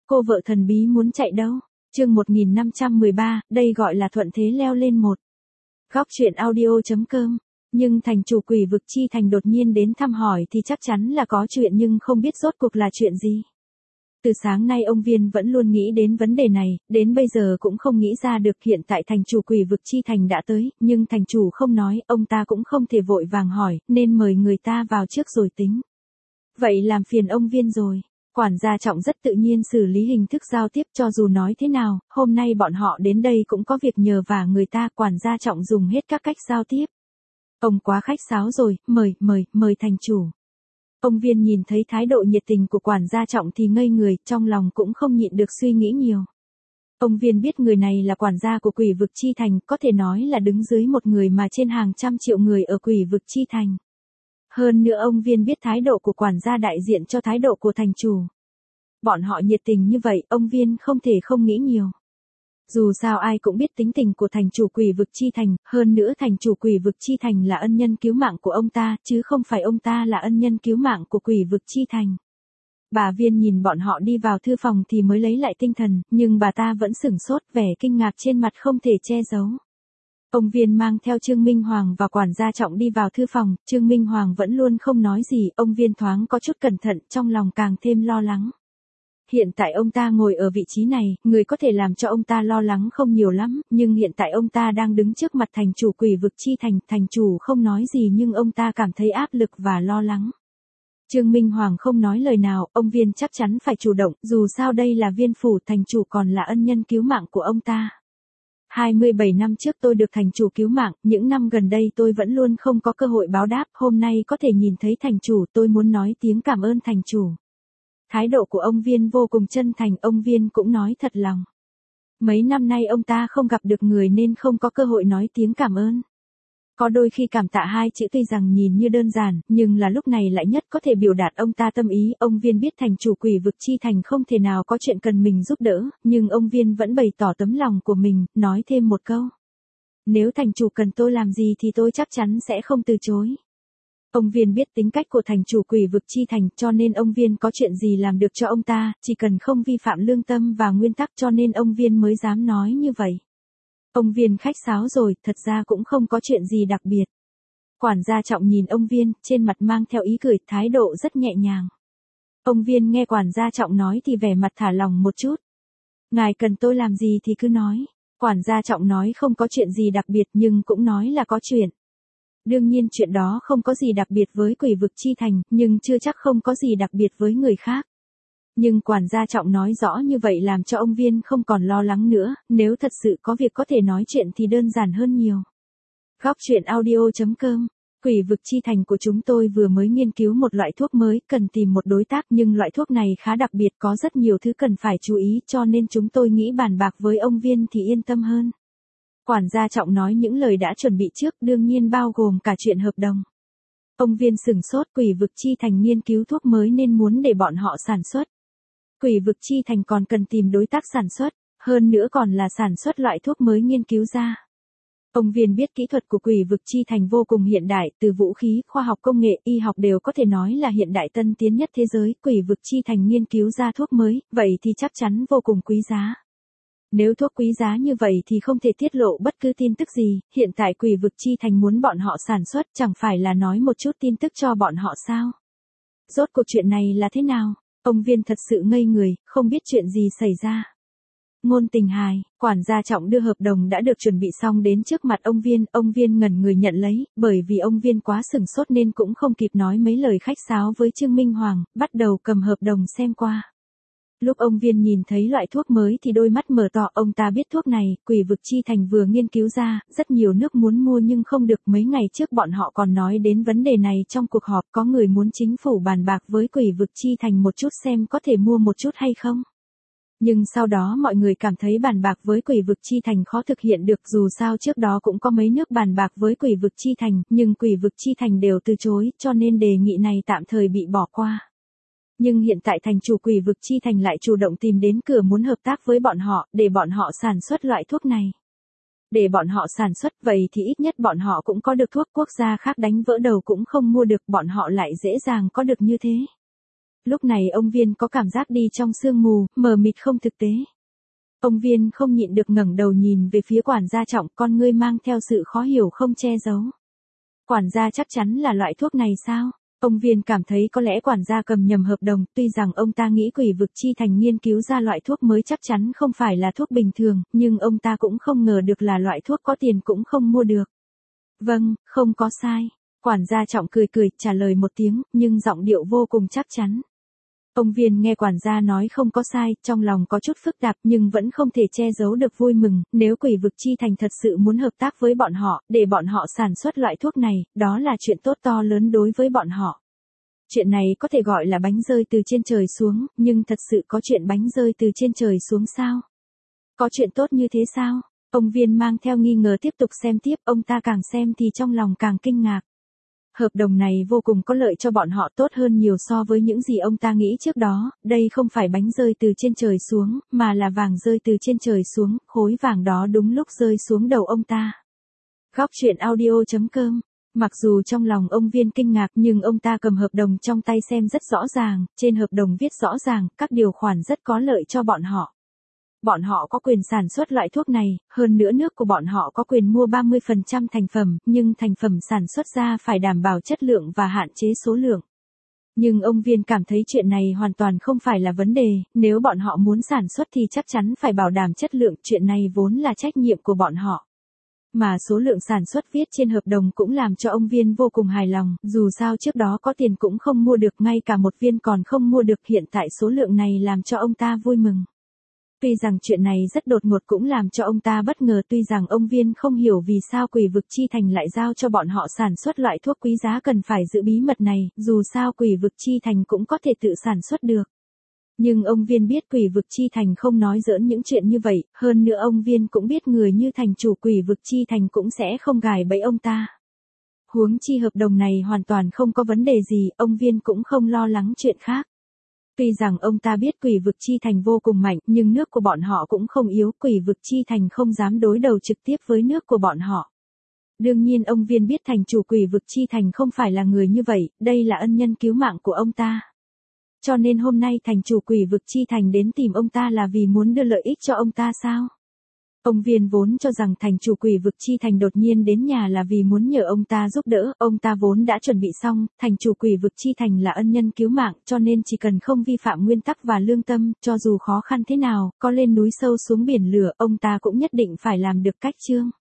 cô vợ thần bí muốn chạy đâu? Chương 1513, đây gọi là thuận thế leo lên một. Góc truyện audio.com. Nhưng thành chủ Quỷ Vực Chi Thành đột nhiên đến thăm hỏi thì chắc chắn là có chuyện, nhưng không biết rốt cuộc là chuyện gì. Từ sáng nay ông Viên vẫn luôn nghĩ đến vấn đề này, đến bây giờ cũng không nghĩ ra được. Hiện tại thành chủ Quỷ Vực Chi Thành đã tới, nhưng thành chủ không nói, ông ta cũng không thể vội vàng hỏi, nên mời người ta vào trước rồi tính. Vậy làm phiền ông Viên rồi. Quản gia Trọng rất tự nhiên xử lý hình thức giao tiếp. Cho dù nói thế nào, hôm nay bọn họ đến đây cũng có việc nhờ vả người ta. Quản gia Trọng dùng hết các cách giao tiếp. Ông quá khách sáo rồi, mời thành chủ. Ông Viên nhìn thấy thái độ nhiệt tình của quản gia Trọng thì ngây người, trong lòng cũng không nhịn được suy nghĩ nhiều. Ông Viên biết người này là quản gia của Quỷ Vực Chi Thành, có thể nói là đứng dưới một người mà trên hàng trăm triệu người ở Quỷ Vực Chi Thành. Hơn nữa ông Viên biết thái độ của quản gia đại diện cho thái độ của thành chủ. Bọn họ nhiệt tình như vậy, ông Viên không thể không nghĩ nhiều. Dù sao ai cũng biết tính tình của thành chủ Quỷ Vực Chi Thành, hơn nữa thành chủ Quỷ Vực Chi Thành là ân nhân cứu mạng của ông ta, chứ không phải ông ta là ân nhân cứu mạng của Quỷ Vực Chi Thành. Bà Viên nhìn bọn họ đi vào thư phòng thì mới lấy lại tinh thần, nhưng bà ta vẫn sửng sốt, vẻ kinh ngạc trên mặt không thể che giấu. Ông Viên mang theo Trương Minh Hoàng và quản gia Trọng đi vào thư phòng, Trương Minh Hoàng vẫn luôn không nói gì, ông Viên thoáng có chút cẩn thận, trong lòng càng thêm lo lắng. Hiện tại ông ta ngồi ở vị trí này, người có thể làm cho ông ta lo lắng không nhiều lắm, nhưng hiện tại ông ta đang đứng trước mặt thành chủ Quỷ Vực Chi Thành, thành chủ không nói gì nhưng ông ta cảm thấy áp lực và lo lắng. Trương Minh Hoàng không nói lời nào, ông Viên chắc chắn phải chủ động, dù sao đây là Viên phủ, thành chủ còn là ân nhân cứu mạng của ông ta. 27 năm trước tôi được thành chủ cứu mạng, những năm gần đây tôi vẫn luôn không có cơ hội báo đáp, hôm nay có thể nhìn thấy thành chủ, tôi muốn nói tiếng cảm ơn thành chủ. Thái độ của ông Viên vô cùng chân thành, ông Viên cũng nói thật lòng. Mấy năm nay ông ta không gặp được người nên không có cơ hội nói tiếng cảm ơn. Có đôi khi cảm tạ hai chữ tuy rằng nhìn như đơn giản, nhưng là lúc này lại nhất có thể biểu đạt ông ta tâm ý. Ông Viên biết thành chủ Quỷ Vực Chi Thành không thể nào có chuyện cần mình giúp đỡ, nhưng ông Viên vẫn bày tỏ tấm lòng của mình, nói thêm một câu. Nếu thành chủ cần tôi làm gì thì tôi chắc chắn sẽ không từ chối. Ông Viên biết tính cách của thành chủ Quỷ Vực Chi Thành, cho nên ông Viên có chuyện gì làm được cho ông ta, chỉ cần không vi phạm lương tâm và nguyên tắc, cho nên ông Viên mới dám nói như vậy. Ông Viên khách sáo rồi, thật ra cũng không có chuyện gì đặc biệt. Quản gia Trọng nhìn ông Viên, trên mặt mang theo ý cười, thái độ rất nhẹ nhàng. Ông Viên nghe quản gia Trọng nói thì vẻ mặt thả lòng một chút. Ngài cần tôi làm gì thì cứ nói. Quản gia Trọng nói không có chuyện gì đặc biệt nhưng cũng nói là có chuyện. Đương nhiên chuyện đó không có gì đặc biệt với Quỷ Vực Chi Thành, nhưng chưa chắc không có gì đặc biệt với người khác. Nhưng quản gia Trọng nói rõ như vậy làm cho ông Viên không còn lo lắng nữa, nếu thật sự có việc có thể nói chuyện thì đơn giản hơn nhiều. Góc truyện audio.com. Quỷ Vực Chi Thành của chúng tôi vừa mới nghiên cứu một loại thuốc mới, cần tìm một đối tác, nhưng loại thuốc này khá đặc biệt, có rất nhiều thứ cần phải chú ý, cho nên chúng tôi nghĩ bàn bạc với ông Viên thì yên tâm hơn. Quản gia Trọng nói những lời đã chuẩn bị trước, đương nhiên bao gồm cả chuyện hợp đồng. Ông Viên sửng sốt, Quỷ Vực Chi Thành nghiên cứu thuốc mới nên muốn để bọn họ sản xuất. Quỷ Vực Chi Thành còn cần tìm đối tác sản xuất, hơn nữa còn là sản xuất loại thuốc mới nghiên cứu ra. Ông Viên biết kỹ thuật của Quỷ Vực Chi Thành vô cùng hiện đại, từ vũ khí, khoa học công nghệ, y học đều có thể nói là hiện đại tân tiến nhất thế giới. Quỷ Vực Chi Thành nghiên cứu ra thuốc mới, vậy thì chắc chắn vô cùng quý giá. Nếu thuốc quý giá như vậy thì không thể tiết lộ bất cứ tin tức gì, hiện tại Quỷ Vực Chi Thành muốn bọn họ sản xuất, chẳng phải là nói một chút tin tức cho bọn họ sao? Rốt cuộc chuyện này là thế nào? Ông Viên thật sự ngây người, không biết chuyện gì xảy ra. Ngôn Tình Hài, quản gia Trọng đưa hợp đồng đã được chuẩn bị xong đến trước mặt ông Viên ngẩn người nhận lấy, bởi vì ông Viên quá sửng sốt nên cũng không kịp nói mấy lời khách sáo với Trương Minh Hoàng, bắt đầu cầm hợp đồng xem qua. Lúc ông Viên nhìn thấy loại thuốc mới thì đôi mắt mở to, ông ta biết thuốc này, Quỷ Vực Chi Thành vừa nghiên cứu ra, rất nhiều nước muốn mua nhưng không được. Mấy ngày trước bọn họ còn nói đến vấn đề này trong cuộc họp, có người muốn chính phủ bàn bạc với Quỷ Vực Chi Thành một chút xem có thể mua một chút hay không. Nhưng sau đó mọi người cảm thấy bàn bạc với Quỷ Vực Chi Thành khó thực hiện được, dù sao trước đó cũng có mấy nước bàn bạc với Quỷ Vực Chi Thành, nhưng Quỷ Vực Chi Thành đều từ chối, cho nên đề nghị này tạm thời bị bỏ qua. Nhưng hiện tại thành chủ Quỷ Vực Chi Thành lại chủ động tìm đến cửa muốn hợp tác với bọn họ, để bọn họ sản xuất loại thuốc này. Để bọn họ sản xuất vậy thì ít nhất bọn họ cũng có được thuốc, quốc gia khác đánh vỡ đầu cũng không mua được, bọn họ lại dễ dàng có được như thế. Lúc này ông Viên có cảm giác đi trong sương mù, mờ mịt không thực tế. Ông Viên không nhịn được ngẩng đầu nhìn về phía quản gia Trọng, con ngươi mang theo sự khó hiểu không che giấu. Quản gia chắc chắn là loại thuốc này sao? Ông Viên cảm thấy có lẽ quản gia cầm nhầm hợp đồng, tuy rằng ông ta nghĩ Quỷ Vực Chi Thành nghiên cứu ra loại thuốc mới chắc chắn không phải là thuốc bình thường, nhưng ông ta cũng không ngờ được là loại thuốc có tiền cũng không mua được. Vâng, không có sai. Quản gia Trọng cười cười, trả lời một tiếng, nhưng giọng điệu vô cùng chắc chắn. Ông Viên nghe quản gia nói không có sai, trong lòng có chút phức tạp nhưng vẫn không thể che giấu được vui mừng, nếu Quỷ Vực Chi Thành thật sự muốn hợp tác với bọn họ, để bọn họ sản xuất loại thuốc này, đó là chuyện tốt to lớn đối với bọn họ. Chuyện này có thể gọi là bánh rơi từ trên trời xuống, nhưng thật sự có chuyện bánh rơi từ trên trời xuống sao? Có chuyện tốt như thế sao? Ông Viên mang theo nghi ngờ tiếp tục xem tiếp, ông ta càng xem thì trong lòng càng kinh ngạc. Hợp đồng này vô cùng có lợi cho bọn họ, tốt hơn nhiều so với những gì ông ta nghĩ trước đó, đây không phải bánh rơi từ trên trời xuống, mà là vàng rơi từ trên trời xuống, khối vàng đó đúng lúc rơi xuống đầu ông ta. Góc truyện audio.com. Mặc dù trong lòng ông Viên kinh ngạc nhưng ông ta cầm hợp đồng trong tay xem rất rõ ràng, trên hợp đồng viết rõ ràng, các điều khoản rất có lợi cho bọn họ. Bọn họ có quyền sản xuất loại thuốc này, hơn nữa nước của bọn họ có quyền mua 30% thành phẩm, nhưng thành phẩm sản xuất ra phải đảm bảo chất lượng và hạn chế số lượng. Nhưng ông Viên cảm thấy chuyện này hoàn toàn không phải là vấn đề, nếu bọn họ muốn sản xuất thì chắc chắn phải bảo đảm chất lượng, chuyện này vốn là trách nhiệm của bọn họ. Mà số lượng sản xuất viết trên hợp đồng cũng làm cho ông Viên vô cùng hài lòng, dù sao trước đó có tiền cũng không mua được, ngay cả một viên còn không mua được, hiện tại số lượng này làm cho ông ta vui mừng. Tuy rằng chuyện này rất đột ngột cũng làm cho ông ta bất ngờ, tuy rằng ông Viên không hiểu vì sao Quỷ Vực Chi Thành lại giao cho bọn họ sản xuất loại thuốc quý giá cần phải giữ bí mật này, dù sao Quỷ Vực Chi Thành cũng có thể tự sản xuất được. Nhưng ông Viên biết Quỷ Vực Chi Thành không nói giỡn những chuyện như vậy, hơn nữa ông Viên cũng biết người như thành chủ Quỷ Vực Chi Thành cũng sẽ không gài bẫy ông ta. Huống chi hợp đồng này hoàn toàn không có vấn đề gì, ông Viên cũng không lo lắng chuyện khác. Tuy rằng ông ta biết Quỷ Vực Chi Thành vô cùng mạnh, nhưng nước của bọn họ cũng không yếu, Quỷ Vực Chi Thành không dám đối đầu trực tiếp với nước của bọn họ. Đương nhiên ông Viên biết thành chủ Quỷ Vực Chi Thành không phải là người như vậy, đây là ân nhân cứu mạng của ông ta. Cho nên hôm nay thành chủ Quỷ Vực Chi Thành đến tìm ông ta là vì muốn đưa lợi ích cho ông ta sao? Ông Viên vốn cho rằng thành chủ Quỷ Vực Chi Thành đột nhiên đến nhà là vì muốn nhờ ông ta giúp đỡ, ông ta vốn đã chuẩn bị xong, thành chủ Quỷ Vực Chi Thành là ân nhân cứu mạng, cho nên chỉ cần không vi phạm nguyên tắc và lương tâm, cho dù khó khăn thế nào, có lên núi sâu xuống biển lửa, ông ta cũng nhất định phải làm được cách chương.